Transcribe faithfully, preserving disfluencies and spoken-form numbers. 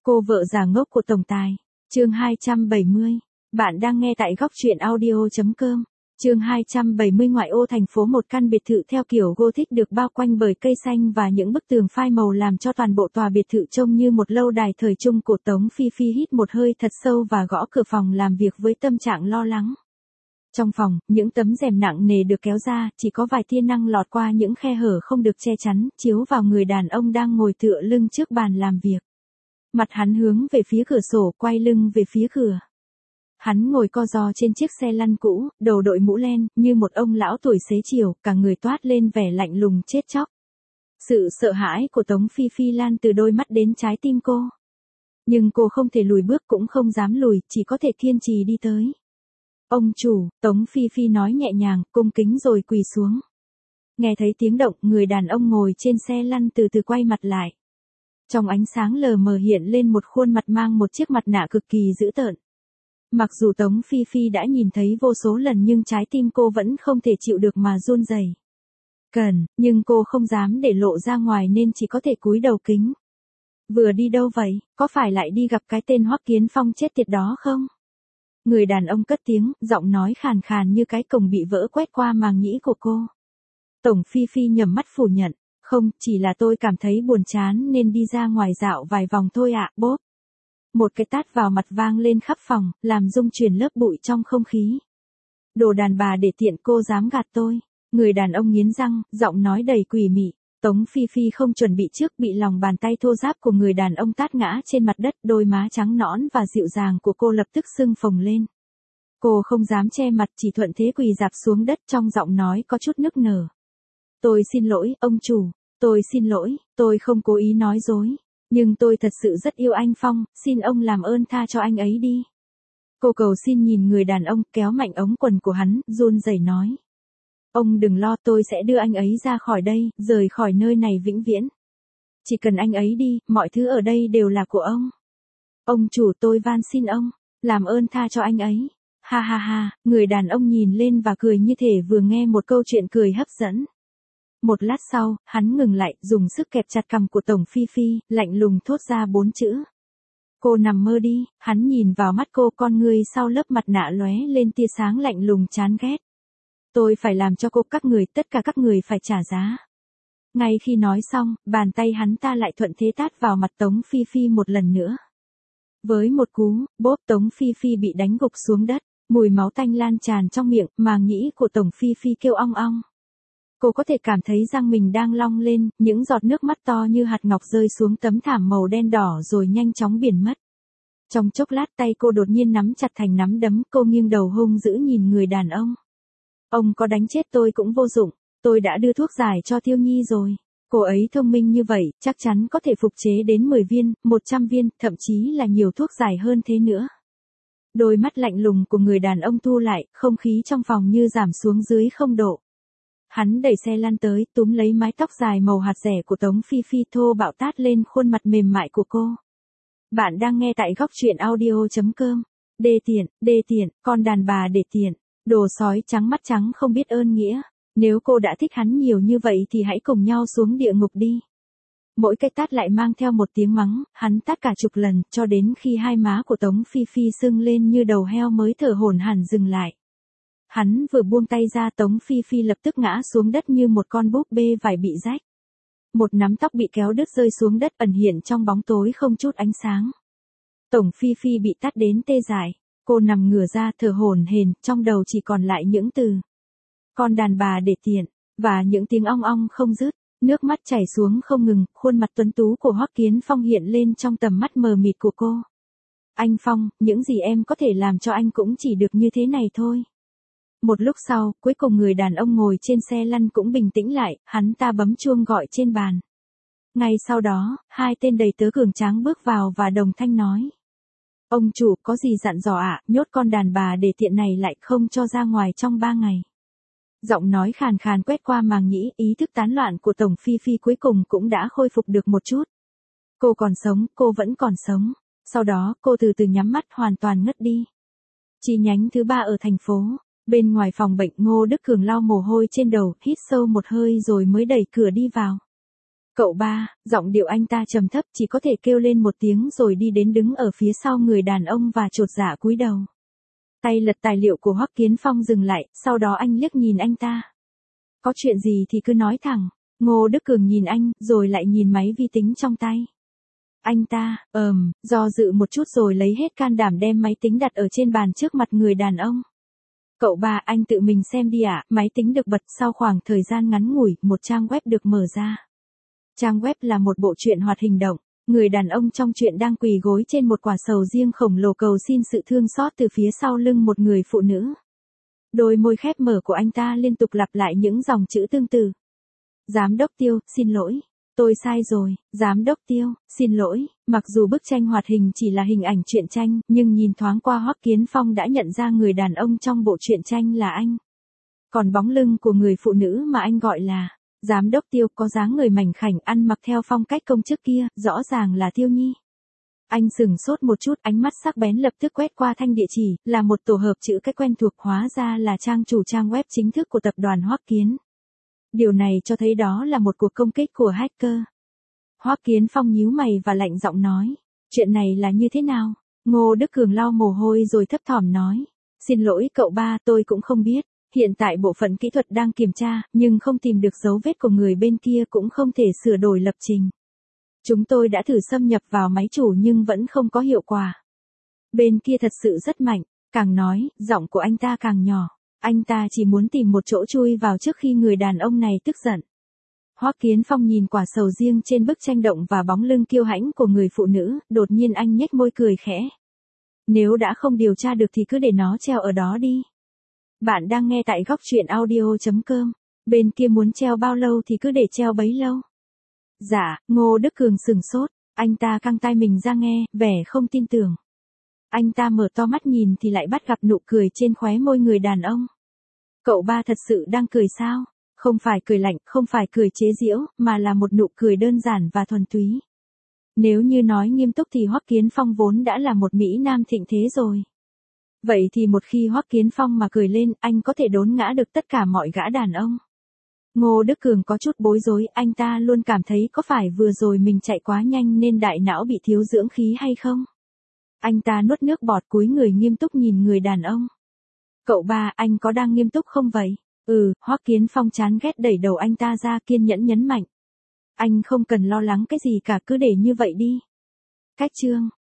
Cô vợ già ngốc của tổng tài. Chương hai trăm bảy mươi. Bạn đang nghe tại góc truyện audio chấm com. Chương hai trăm bảy mươi. Ngoại ô thành phố, một căn biệt thự theo kiểu Gothic được bao quanh bởi cây xanh và những bức tường phai màu làm cho toàn bộ tòa biệt thự trông như một lâu đài thời trung cổ. Tống Phi Phi hít một hơi thật sâu và gõ cửa phòng làm việc với tâm trạng lo lắng. Trong phòng, những tấm rèm nặng nề được kéo ra, chỉ có vài tia năng lọt qua những khe hở không được che chắn, chiếu vào người đàn ông đang ngồi tựa lưng trước bàn làm việc. Mặt hắn hướng về phía cửa sổ, quay lưng về phía cửa. Hắn ngồi co ro trên chiếc xe lăn cũ, đầu đội mũ len, như một ông lão tuổi xế chiều, cả người toát lên vẻ lạnh lùng chết chóc. Sự sợ hãi của Tống Phi Phi lan từ đôi mắt đến trái tim cô. Nhưng cô không thể lùi bước, cũng không dám lùi, chỉ có thể kiên trì đi tới. Ông chủ, Tống Phi Phi nói nhẹ nhàng, cung kính rồi quỳ xuống. Nghe thấy tiếng động, người đàn ông ngồi trên xe lăn từ từ quay mặt lại. Trong ánh sáng lờ mờ hiện lên một khuôn mặt mang một chiếc mặt nạ cực kỳ dữ tợn. Mặc dù Tống Phi Phi đã nhìn thấy vô số lần nhưng trái tim cô vẫn không thể chịu được mà run rẩy. Cần, nhưng cô không dám để lộ ra ngoài nên chỉ có thể cúi đầu kính. Vừa đi đâu vậy, có phải lại đi gặp cái tên Hoắc Kiến Phong chết tiệt đó không? Người đàn ông cất tiếng, giọng nói khàn khàn như cái cổng bị vỡ quét qua màng nhĩ của cô. Tổng Phi Phi nhầm mắt phủ nhận. Không, chỉ là tôi cảm thấy buồn chán nên đi ra ngoài dạo vài vòng thôi ạ, bốp. Một cái tát vào mặt vang lên khắp phòng, làm rung chuyển lớp bụi trong không khí. Đồ đàn bà để tiện, cô dám gạt tôi. Người đàn ông nghiến răng, giọng nói đầy quỷ mị. Tống Phi Phi không chuẩn bị trước, bị lòng bàn tay thô ráp của người đàn ông tát ngã trên mặt đất, đôi má trắng nõn và dịu dàng của cô lập tức sưng phồng lên. Cô không dám che mặt, chỉ thuận thế quỳ rạp xuống đất, trong giọng nói có chút nức nở. Tôi xin lỗi, ông chủ. Tôi xin lỗi, tôi không cố ý nói dối. Nhưng tôi thật sự rất yêu anh Phong, xin ông làm ơn tha cho anh ấy đi. Cô cầu xin nhìn người đàn ông, kéo mạnh ống quần của hắn, run rẩy nói. Ông đừng lo, tôi sẽ đưa anh ấy ra khỏi đây, rời khỏi nơi này vĩnh viễn. Chỉ cần anh ấy đi, mọi thứ ở đây đều là của ông. Ông chủ, tôi van xin ông, làm ơn tha cho anh ấy. Ha ha ha, người đàn ông nhìn lên và cười như thể vừa nghe một câu chuyện cười hấp dẫn. Một lát sau, hắn ngừng lại, dùng sức kẹp chặt cằm của Tổng Phi Phi, lạnh lùng thốt ra bốn chữ. Cô nằm mơ đi. Hắn nhìn vào mắt cô, con người sau lớp mặt nạ lóe lên tia sáng lạnh lùng chán ghét. Tôi phải làm cho cô, các người, tất cả các người phải trả giá. Ngay khi nói xong, bàn tay hắn ta lại thuận thế tát vào mặt Tống Phi Phi một lần nữa. Với một cú, bốp, Tống Phi Phi bị đánh gục xuống đất, mùi máu tanh lan tràn trong miệng, màng nhĩ của Tổng Phi Phi kêu ong ong. Cô có thể cảm thấy răng mình đang long lên, những giọt nước mắt to như hạt ngọc rơi xuống tấm thảm màu đen đỏ rồi nhanh chóng biển mất. Trong chốc lát tay cô đột nhiên nắm chặt thành nắm đấm, cô nghiêng đầu hung dữ nhìn người đàn ông. Ông có đánh chết tôi cũng vô dụng, tôi đã đưa thuốc giải cho Tiêu Nhi rồi. Cô ấy thông minh như vậy, chắc chắn có thể phục chế đến mười viên, một trăm viên, thậm chí là nhiều thuốc giải hơn thế nữa. Đôi mắt lạnh lùng của người đàn ông thu lại, không khí trong phòng như giảm xuống dưới không độ. Hắn đẩy xe lăn tới, túm lấy mái tóc dài màu hạt rẻ của Tống Phi Phi, thô bạo tát lên khuôn mặt mềm mại của cô. Bạn đang nghe tại góc truyện audio chấm com. Đê tiện, đê tiện, con đàn bà để tiện. Đồ sói trắng mắt trắng không biết ơn nghĩa. Nếu cô đã thích hắn nhiều như vậy thì hãy cùng nhau xuống địa ngục đi. Mỗi cái tát lại mang theo một tiếng mắng, hắn tát cả chục lần, cho đến khi hai má của Tống Phi Phi sưng lên như đầu heo mới thở hổn hển dừng lại. Hắn vừa buông tay ra, Tống Phi Phi lập tức ngã xuống đất như một con búp bê vải bị rách. Một nắm tóc bị kéo đứt rơi xuống đất, ẩn hiện trong bóng tối không chút ánh sáng. Tổng Phi Phi bị tát đến tê dại. Cô nằm ngửa ra thở hổn hển, trong đầu chỉ còn lại những từ. Con đàn bà để tiện, và những tiếng ong ong không dứt. Nước mắt chảy xuống không ngừng, khuôn mặt tuấn tú của Hoắc Kiến Phong hiện lên trong tầm mắt mờ mịt của cô. Anh Phong, những gì em có thể làm cho anh cũng chỉ được như thế này thôi. Một lúc sau, cuối cùng người đàn ông ngồi trên xe lăn cũng bình tĩnh lại, hắn ta bấm chuông gọi trên bàn. Ngay sau đó, hai tên đầy tớ cường tráng bước vào và đồng thanh nói. Ông chủ, có gì dặn dò ạ, nhốt con đàn bà để tiện này lại, không cho ra ngoài trong ba ngày. Giọng nói khàn khàn quét qua màng nhĩ, ý thức tán loạn của Tổng Phi Phi cuối cùng cũng đã khôi phục được một chút. Cô còn sống, cô vẫn còn sống. Sau đó, cô từ từ nhắm mắt hoàn toàn ngất đi. Chi nhánh thứ ba ở thành phố. Bên ngoài phòng bệnh, Ngô Đức Cường lau mồ hôi trên đầu, hít sâu một hơi rồi mới đẩy cửa đi vào. Cậu ba, giọng điệu anh ta trầm thấp, chỉ có thể kêu lên một tiếng rồi đi đến đứng ở phía sau người đàn ông và chột dạ cúi đầu. Tay lật tài liệu của Hoắc Kiến Phong dừng lại, sau đó anh liếc nhìn anh ta. Có chuyện gì thì cứ nói thẳng. Ngô Đức Cường nhìn anh, rồi lại nhìn máy vi tính trong tay. Anh ta, ờm, do dự một chút rồi lấy hết can đảm đem máy tính đặt ở trên bàn trước mặt người đàn ông. Cậu ba, anh tự mình xem đi ạ. Máy tính được bật sau khoảng thời gian ngắn ngủi, một trang web được mở ra. Trang web là một bộ truyện hoạt hình động. Người đàn ông trong truyện đang quỳ gối trên một quả sầu riêng khổng lồ cầu xin sự thương xót từ phía sau lưng một người phụ nữ. Đôi môi khép mở của anh ta liên tục lặp lại những dòng chữ tương tự. Giám đốc Tiêu, xin lỗi. Tôi sai rồi, Giám đốc Tiêu, xin lỗi. Mặc dù bức tranh hoạt hình chỉ là hình ảnh truyện tranh, nhưng nhìn thoáng qua Hoắc Kiến Phong đã nhận ra người đàn ông trong bộ truyện tranh là anh. Còn bóng lưng của người phụ nữ mà anh gọi là Giám đốc Tiêu có dáng người mảnh khảnh, ăn mặc theo phong cách công chức kia, rõ ràng là Tiêu Nhi. Anh sừng sốt một chút, ánh mắt sắc bén lập tức quét qua thanh địa chỉ, là một tổ hợp chữ cái quen thuộc, hóa ra là trang chủ trang web chính thức của tập đoàn Hoắc Kiến. Điều này cho thấy đó là một cuộc công kích của hacker. Hoắc Kiến Phong nhíu mày và lạnh giọng nói, chuyện này là như thế nào? Ngô Đức Cường lau mồ hôi rồi thấp thỏm nói, xin lỗi cậu ba, tôi cũng không biết. Hiện tại bộ phận kỹ thuật đang kiểm tra, nhưng không tìm được dấu vết của người bên kia, cũng không thể sửa đổi lập trình. Chúng tôi đã thử xâm nhập vào máy chủ nhưng vẫn không có hiệu quả. Bên kia thật sự rất mạnh, càng nói, giọng của anh ta càng nhỏ. Anh ta chỉ muốn tìm một chỗ chui vào trước khi người đàn ông này tức giận. Hoắc Kiến Phong nhìn quả sầu riêng trên bức tranh động và bóng lưng kiêu hãnh của người phụ nữ, đột nhiên anh nhếch môi cười khẽ. Nếu đã không điều tra được thì cứ để nó treo ở đó đi. Bạn đang nghe tại góc truyện audio chấm com. Bên kia muốn treo bao lâu thì cứ để treo bấy lâu. Dạ, Ngô Đức Cường sừng sốt, anh ta căng tai mình ra nghe, vẻ không tin tưởng. Anh ta mở to mắt nhìn thì lại bắt gặp nụ cười trên khóe môi người đàn ông. Cậu ba thật sự đang cười sao? Không phải cười lạnh, không phải cười chế giễu, mà là một nụ cười đơn giản và thuần túy. Nếu như nói nghiêm túc thì Hoắc Kiến Phong vốn đã là một mỹ nam thịnh thế rồi. Vậy thì một khi Hoắc Kiến Phong mà cười lên, anh có thể đốn ngã được tất cả mọi gã đàn ông. Ngô Đức Cường có chút bối rối, anh ta luôn cảm thấy có phải vừa rồi mình chạy quá nhanh nên đại não bị thiếu dưỡng khí hay không? Anh ta nuốt nước bọt, cúi người nghiêm túc nhìn người đàn ông. Cậu ba, anh có đang nghiêm túc không vậy? Ừ, Hoắc Kiến Phong chán ghét đẩy đầu anh ta ra, kiên nhẫn nhấn mạnh. Anh không cần lo lắng cái gì cả, cứ để như vậy đi. Cách chương